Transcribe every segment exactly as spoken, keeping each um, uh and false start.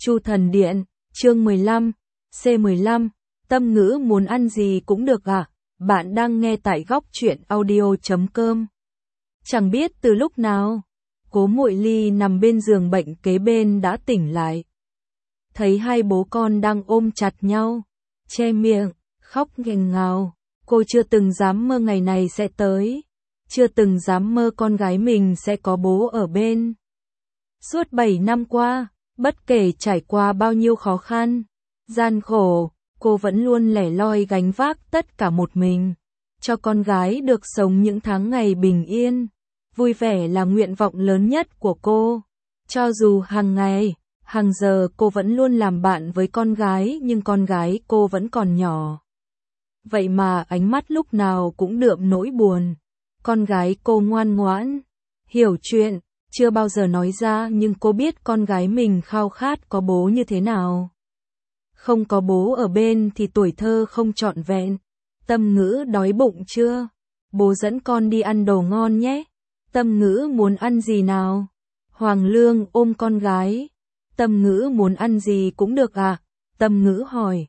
Chu Thần Điện, chương mười lăm, C mười lăm, Tâm Ngữ muốn ăn gì cũng được à? Bạn đang nghe tại góc truyện audio chấm com. Chẳng biết từ lúc nào, Cố Muội Ly nằm bên giường bệnh kế bên đã tỉnh lại. Thấy hai bố con đang ôm chặt nhau, che miệng, khóc nghẹn ngào. Cô chưa từng dám mơ ngày này sẽ tới, chưa từng dám mơ con gái mình sẽ có bố ở bên. Suốt bảy năm qua, bất kể trải qua bao nhiêu khó khăn, gian khổ, cô vẫn luôn lẻ loi gánh vác tất cả một mình, cho con gái được sống những tháng ngày bình yên, vui vẻ là nguyện vọng lớn nhất của cô. Cho dù hàng ngày, hàng giờ cô vẫn luôn làm bạn với con gái nhưng con gái cô vẫn còn nhỏ. Vậy mà ánh mắt lúc nào cũng đượm nỗi buồn. Con gái cô ngoan ngoãn, hiểu chuyện, chưa bao giờ nói ra nhưng cô biết con gái mình khao khát có bố như thế nào. Không có bố ở bên thì tuổi thơ không trọn vẹn. Tâm Ngữ đói bụng chưa? Bố dẫn con đi ăn đồ ngon nhé. Tâm Ngữ muốn ăn gì nào? Hoàng Lương ôm con gái. Tâm Ngữ muốn ăn gì cũng được à? Tâm Ngữ hỏi.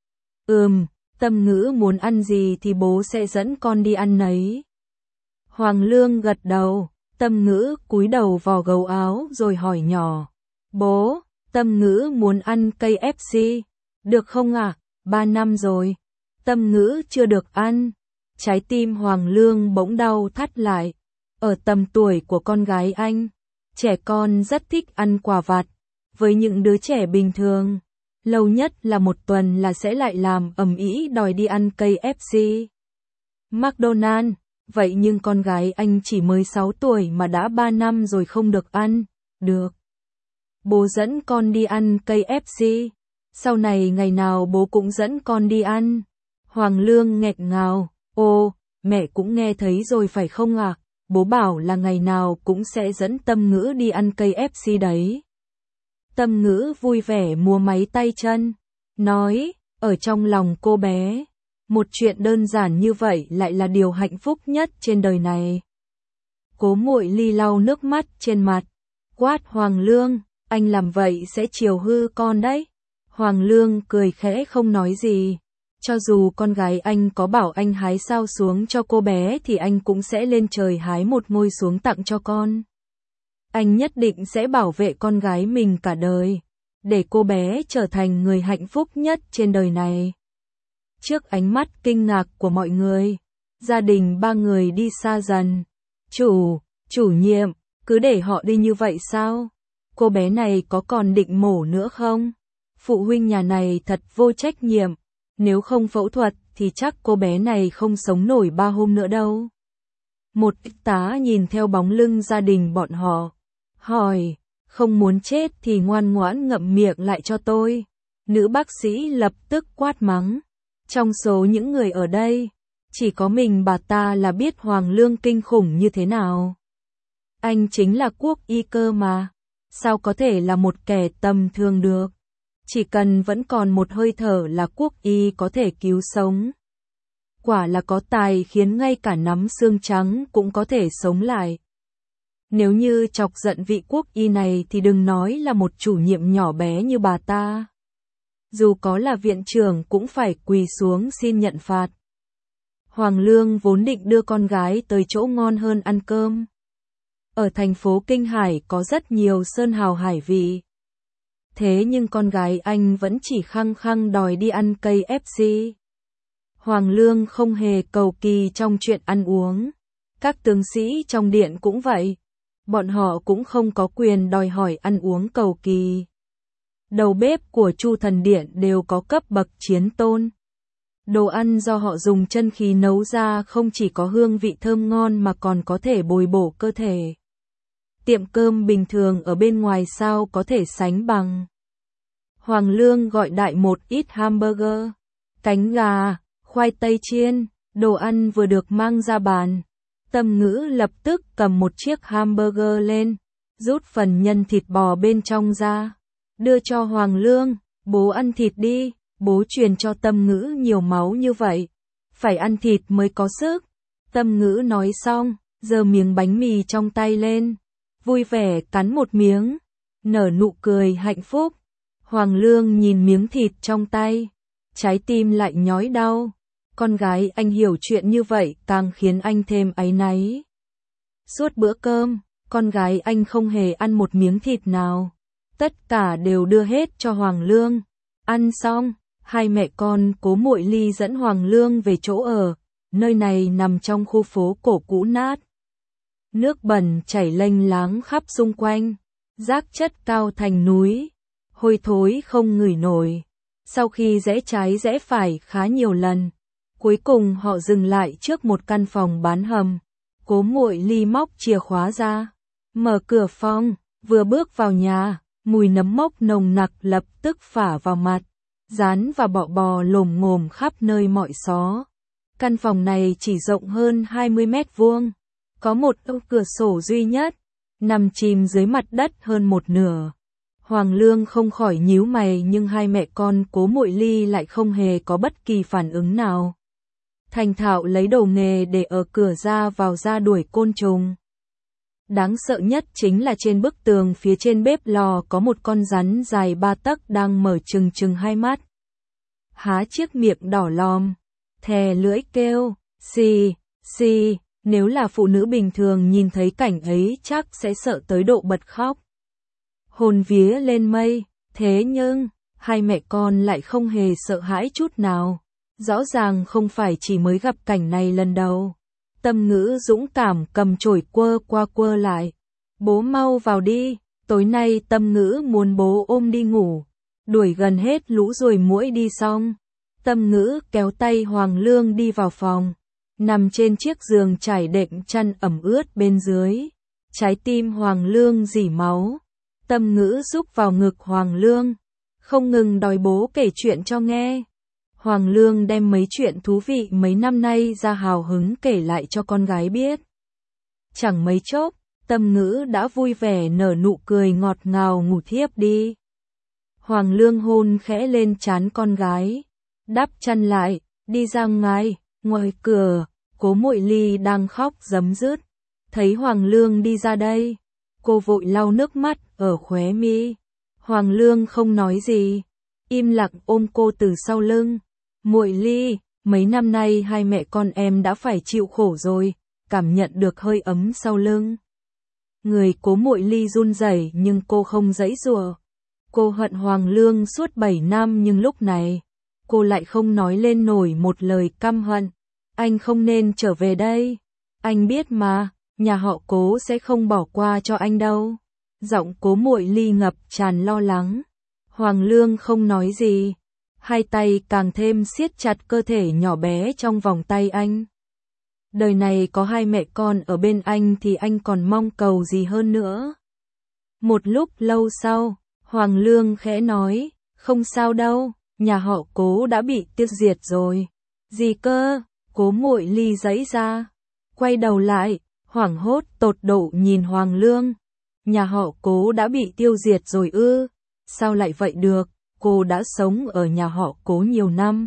Ừm, Tâm Ngữ muốn ăn gì thì bố sẽ dẫn con đi ăn nấy. Hoàng Lương gật đầu. Tâm Ngữ cúi đầu vò gấu áo rồi hỏi nhỏ. Bố, Tâm Ngữ muốn ăn cây ép xê. Được không ạ? À? Ba năm rồi. Tâm Ngữ chưa được ăn. Trái tim Hoàng Lương bỗng đau thắt lại. Ở tầm tuổi của con gái anh, trẻ con rất thích ăn quà vặt. Với những đứa trẻ bình thường, lâu nhất là một tuần là sẽ lại làm ầm ĩ đòi đi ăn cây ép xê. McDonald's. Vậy nhưng con gái anh chỉ mới sáu tuổi mà đã ba năm rồi không được ăn. Được. Bố dẫn con đi ăn cây ép xê. Sau này ngày nào bố cũng dẫn con đi ăn. Hoàng Lương nghẹn ngào. Ô, mẹ cũng nghe thấy rồi phải không ạ? À? Bố bảo là ngày nào cũng sẽ dẫn Tâm Ngữ đi ăn cây ép xê đấy. Tâm Ngữ vui vẻ múa máy tay chân. Nói, ở trong lòng cô bé, một chuyện đơn giản như vậy lại là điều hạnh phúc nhất trên đời này. Cố Muội Ly lau nước mắt trên mặt. Quát Hoàng Lương, anh làm vậy sẽ chiều hư con đấy. Hoàng Lương cười khẽ không nói gì. Cho dù con gái anh có bảo anh hái sao xuống cho cô bé thì anh cũng sẽ lên trời hái một ngôi xuống tặng cho con. Anh nhất định sẽ bảo vệ con gái mình cả đời, để cô bé trở thành người hạnh phúc nhất trên đời này. Trước ánh mắt kinh ngạc của mọi người, gia đình ba người đi xa dần. Chủ, chủ nhiệm, cứ để họ đi như vậy sao? Cô bé này có còn định mổ nữa không? Phụ huynh nhà này thật vô trách nhiệm. Nếu không phẫu thuật thì chắc cô bé này không sống nổi ba hôm nữa đâu. Một y tá nhìn theo bóng lưng gia đình bọn họ, hỏi, không muốn chết thì ngoan ngoãn ngậm miệng lại cho tôi. Nữ bác sĩ lập tức quát mắng. Trong số những người ở đây, chỉ có mình bà ta là biết Hoàng Lương kinh khủng như thế nào. Anh chính là quốc y cơ mà, sao có thể là một kẻ tầm thường được? Chỉ cần vẫn còn một hơi thở là quốc y có thể cứu sống. Quả là có tài khiến ngay cả nắm xương trắng cũng có thể sống lại. Nếu như chọc giận vị quốc y này thì đừng nói là một chủ nhiệm nhỏ bé như bà ta. Dù có là viện trưởng cũng phải quỳ xuống xin nhận phạt. Hoàng Lương vốn định đưa con gái tới chỗ ngon hơn ăn cơm. Ở thành phố Kinh Hải có rất nhiều sơn hào hải vị. Thế nhưng con gái anh vẫn chỉ khăng khăng đòi đi ăn cây ép xê. Hoàng Lương không hề cầu kỳ trong chuyện ăn uống. Các tướng sĩ trong điện cũng vậy. Bọn họ cũng không có quyền đòi hỏi ăn uống cầu kỳ. Đầu bếp của Chu Thần Điện đều có cấp bậc chiến tôn. Đồ ăn do họ dùng chân khí nấu ra không chỉ có hương vị thơm ngon mà còn có thể bồi bổ cơ thể. Tiệm cơm bình thường ở bên ngoài sao có thể sánh bằng. Hoàng Lương gọi đại một ít hamburger, cánh gà, khoai tây chiên, đồ ăn vừa được mang ra bàn. Tâm Ngữ lập tức cầm một chiếc hamburger lên, rút phần nhân thịt bò bên trong ra, đưa cho Hoàng Lương. Bố ăn thịt đi, bố truyền cho Tâm Ngữ nhiều máu như vậy, phải ăn thịt mới có sức. Tâm Ngữ nói xong, giơ miếng bánh mì trong tay lên, vui vẻ cắn một miếng, nở nụ cười hạnh phúc. Hoàng Lương nhìn miếng thịt trong tay, trái tim lại nhói đau. Con gái anh hiểu chuyện như vậy càng khiến anh thêm áy náy. Suốt bữa cơm, con gái anh không hề ăn một miếng thịt nào. Tất cả đều đưa hết cho Hoàng Lương. Ăn xong, hai mẹ con Cố Muội Ly dẫn Hoàng Lương về chỗ ở. Nơi này nằm trong khu phố cổ cũ nát. Nước bẩn chảy lênh láng khắp xung quanh, rác chất cao thành núi, hôi thối không ngửi nổi. Sau khi rẽ trái rẽ phải khá nhiều lần, cuối cùng họ dừng lại trước một căn phòng bán hầm. Cố Muội Ly móc chìa khóa ra, mở cửa phòng, vừa bước vào nhà, mùi nấm mốc nồng nặc lập tức phả vào mặt, rán và bọ bò lồm ngồm khắp nơi mọi xó. Căn phòng này chỉ rộng hơn hai mươi mét vuông, có một ô cửa sổ duy nhất, nằm chìm dưới mặt đất hơn một nửa. Hoàng Lương không khỏi nhíu mày nhưng hai mẹ con Cố Muội Ly lại không hề có bất kỳ phản ứng nào. Thành thạo lấy đồ nghề để ở cửa ra vào ra đuổi côn trùng. Đáng sợ nhất chính là trên bức tường phía trên bếp lò có một con rắn dài ba tấc đang mở trừng trừng hai mắt. Há chiếc miệng đỏ lòm, thè lưỡi kêu, xì, xì, nếu là phụ nữ bình thường nhìn thấy cảnh ấy chắc sẽ sợ tới độ bật khóc. Hồn vía lên mây, thế nhưng, hai mẹ con lại không hề sợ hãi chút nào. Rõ ràng không phải chỉ mới gặp cảnh này lần đầu. Tâm Ngữ dũng cảm cầm chổi quơ qua quơ lại. Bố mau vào đi, tối nay Tâm Ngữ muốn bố ôm đi ngủ. Đuổi gần hết lũ ruồi muỗi đi xong. Tâm Ngữ kéo tay Hoàng Lương đi vào phòng. Nằm trên chiếc giường trải đệm chăn ẩm ướt bên dưới. Trái tim Hoàng Lương rỉ máu. Tâm Ngữ rúc vào ngực Hoàng Lương, không ngừng đòi bố kể chuyện cho nghe. Hoàng Lương đem mấy chuyện thú vị mấy năm nay ra hào hứng kể lại cho con gái biết. Chẳng mấy chốc, Tâm Ngữ đã vui vẻ nở nụ cười ngọt ngào ngủ thiếp đi. Hoàng Lương hôn khẽ lên trán con gái, đắp chăn lại, đi ra ngoài. Ngoài cửa, Cố Muội Ly đang khóc rấm rứt. Thấy Hoàng Lương đi ra đây, cô vội lau nước mắt ở khóe mi. Hoàng Lương không nói gì, im lặng ôm cô từ sau lưng. Muội Ly, mấy năm nay hai mẹ con em đã phải chịu khổ rồi, cảm nhận được hơi ấm sau lưng. Người Cố Muội Ly run rẩy nhưng cô không giãy giụa. Cô hận Hoàng Lương suốt bảy năm nhưng lúc này, cô lại không nói lên nổi một lời căm hận. Anh không nên trở về đây. Anh biết mà, nhà họ Cố sẽ không bỏ qua cho anh đâu. Giọng Cố Muội Ly ngập tràn lo lắng. Hoàng Lương không nói gì. Hai tay càng thêm siết chặt cơ thể nhỏ bé trong vòng tay anh. Đời này có hai mẹ con ở bên anh thì anh còn mong cầu gì hơn nữa. Một lúc lâu sau, Hoàng Lương khẽ nói, không sao đâu, nhà họ Cố đã bị tiêu diệt rồi. Gì cơ? Cố Muội Ly giãy ra, quay đầu lại, hoảng hốt tột độ nhìn Hoàng Lương. Nhà họ Cố đã bị tiêu diệt rồi ư? Sao lại vậy được? Cô đã sống ở nhà họ Cố nhiều năm.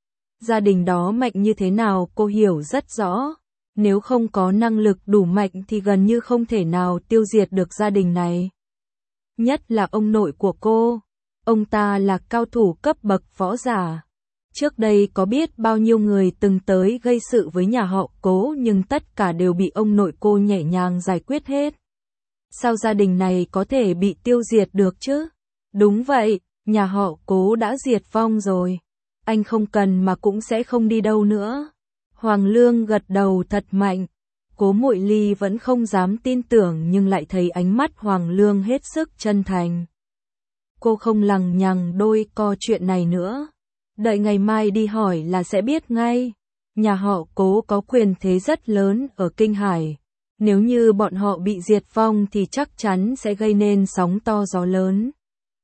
Gia đình đó mạnh như thế nào cô hiểu rất rõ. Nếu không có năng lực đủ mạnh thì gần như không thể nào tiêu diệt được gia đình này. Nhất là ông nội của cô. Ông ta là cao thủ cấp bậc võ giả. Trước đây có biết bao nhiêu người từng tới gây sự với nhà họ Cố nhưng tất cả đều bị ông nội cô nhẹ nhàng giải quyết hết. Sao gia đình này có thể bị tiêu diệt được chứ? Đúng vậy, nhà họ Cố đã diệt vong rồi. Anh không cần mà cũng sẽ không đi đâu nữa. Hoàng Lương gật đầu thật mạnh. Cố Muội Ly vẫn không dám tin tưởng nhưng lại thấy ánh mắt Hoàng Lương hết sức chân thành. Cô không lằng nhằng đôi co chuyện này nữa. Đợi ngày mai đi hỏi là sẽ biết ngay. Nhà họ Cố có quyền thế rất lớn ở Kinh Hải. Nếu như bọn họ bị diệt vong thì chắc chắn sẽ gây nên sóng to gió lớn.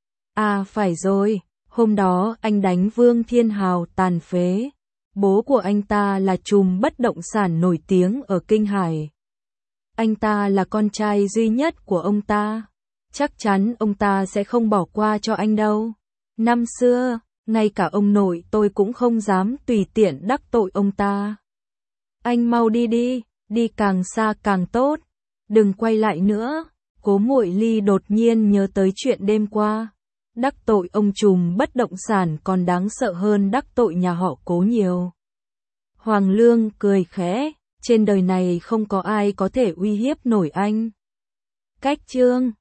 À phải rồi, hôm đó anh đánh Vương Thiên Hào tàn phế. Bố của anh ta là trùm bất động sản nổi tiếng ở Kinh Hải. Anh ta là con trai duy nhất của ông ta. Chắc chắn ông ta sẽ không bỏ qua cho anh đâu. Năm xưa, ngay cả ông nội tôi cũng không dám tùy tiện đắc tội ông ta. Anh mau đi đi, đi càng xa càng tốt. Đừng quay lại nữa. Cố Muội Ly đột nhiên nhớ tới chuyện đêm qua. Đắc tội ông trùm bất động sản còn đáng sợ hơn đắc tội nhà họ Cố nhiều. Hoàng Lương cười khẽ, trên đời này không có ai có thể uy hiếp nổi anh. Cách chương